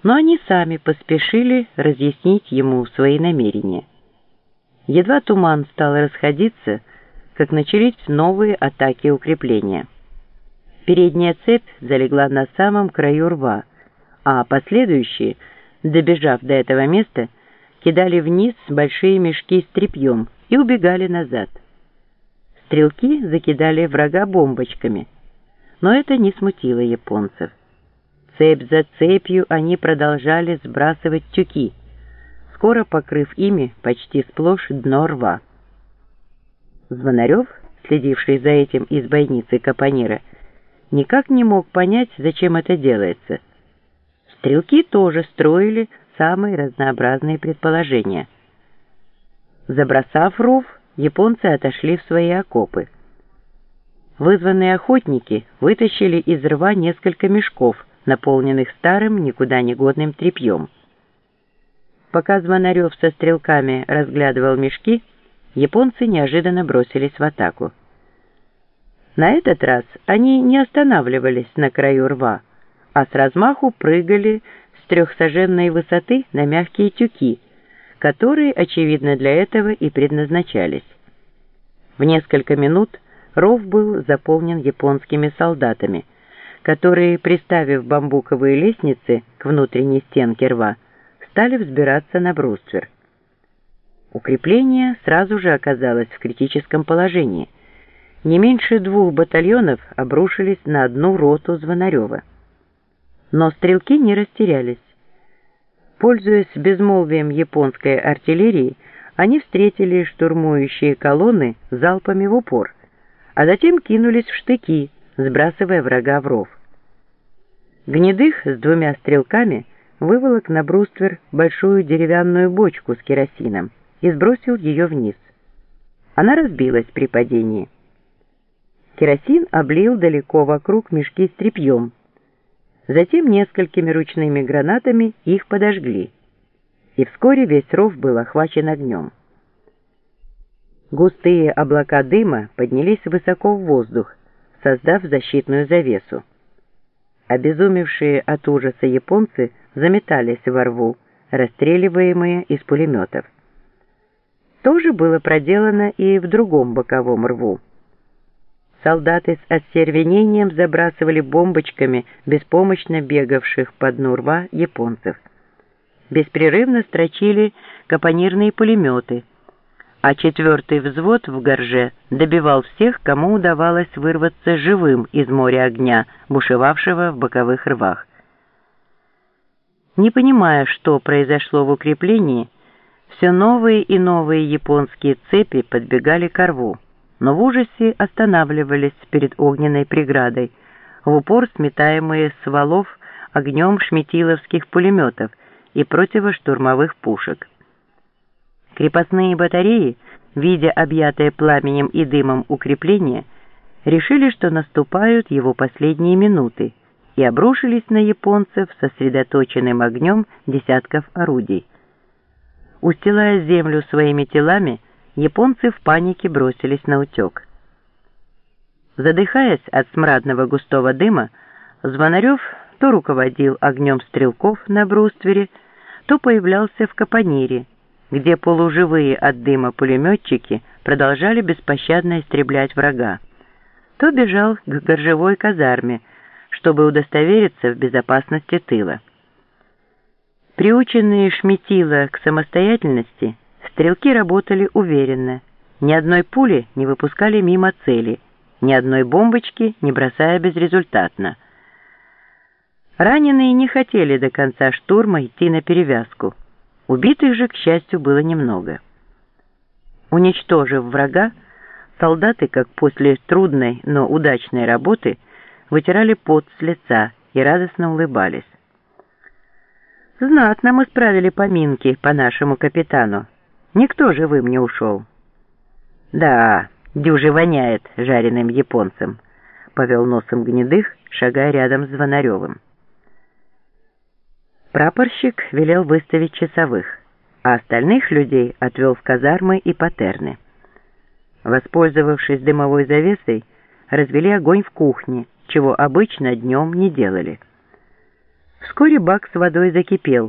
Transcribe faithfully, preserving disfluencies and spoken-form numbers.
но они сами поспешили разъяснить ему свои намерения. Едва туман стал расходиться, как начались новые атаки укрепления. Передняя цепь залегла на самом краю рва, а последующие, добежав до этого места, кидали вниз большие мешки с тряпьем и убегали назад. Стрелки закидали врага бомбочками, но это не смутило японцев. Цепь за цепью они продолжали сбрасывать тюки, скоро покрыв ими почти сплошь дно рва. Звонарев, следивший за этим из бойницы капонира, никак не мог понять, зачем это делается. Стрелки тоже строили самые разнообразные предположения. Забросав ров, японцы отошли в свои окопы. Вызванные охотники вытащили из рва несколько мешков, наполненных старым, никуда не годным тряпьем. Пока Звонарев со стрелками разглядывал мешки, японцы неожиданно бросились в атаку. На этот раз они не останавливались на краю рва, а с размаху прыгали с трехсаженной высоты на мягкие тюки, которые, очевидно, для этого и предназначались. В несколько минут ров был заполнен японскими солдатами, которые, приставив бамбуковые лестницы к внутренней стенке рва, стали взбираться на бруствер. Укрепление сразу же оказалось в критическом положении. Не меньше двух батальонов обрушились на одну роту Звонарева. Но стрелки не растерялись. Пользуясь безмолвием японской артиллерии, они встретили штурмующие колонны залпами в упор, а затем кинулись в штыки, сбрасывая врага в ров. Гнедых с двумя стрелками выволок на бруствер большую деревянную бочку с керосином и сбросил ее вниз. Она разбилась при падении. Керосин облил далеко вокруг мешки с тряпьем. Затем несколькими ручными гранатами их подожгли, и вскоре весь ров был охвачен огнем. Густые облака дыма поднялись высоко в воздух, создав защитную завесу. Обезумевшие от ужаса японцы заметались во рву, расстреливаемые из пулеметов. То же было проделано и в другом боковом рву. Солдаты с остервенением забрасывали бомбочками беспомощно бегавших по дну рва японцев. Беспрерывно строчили капонирные пулеметы, а четвертый взвод в горже добивал всех, кому удавалось вырваться живым из моря огня, бушевавшего в боковых рвах. Не понимая, что произошло в укреплении, все новые и новые японские цепи подбегали к рву, но в ужасе останавливались перед огненной преградой, в упор сметаемые с валов огнем шметиловских пулеметов и противоштурмовых пушек. Крепостные батареи, видя объятое пламенем и дымом укрепление, решили, что наступают его последние минуты, и обрушились на японцев сосредоточенным огнем десятков орудий. Устилая землю своими телами, японцы в панике бросились на утек. Задыхаясь от смрадного густого дыма, Звонарев то руководил огнем стрелков на бруствере, то появлялся в капонире, где полуживые от дыма пулеметчики продолжали беспощадно истреблять врага, то бежал к горжевой казарме, чтобы удостовериться в безопасности тыла. Приученные Шметила к самостоятельности, стрелки работали уверенно, ни одной пули не выпускали мимо цели, ни одной бомбочки не бросая безрезультатно. Раненые не хотели до конца штурма идти на перевязку. Убитых же, к счастью, было немного. Уничтожив врага, солдаты, как после трудной, но удачной работы, вытирали пот с лица и радостно улыбались. «Знатно мы справили поминки по нашему капитану. Никто живым не ушел». «Да, дюже воняет жареным японцем», — повел носом Гнедых, шагая рядом с Звонаревым. Прапорщик велел выставить часовых, а остальных людей отвел в казармы и патерны. Воспользовавшись дымовой завесой, развели огонь в кухне, чего обычно днем не делали. Вскоре бак с водой закипел.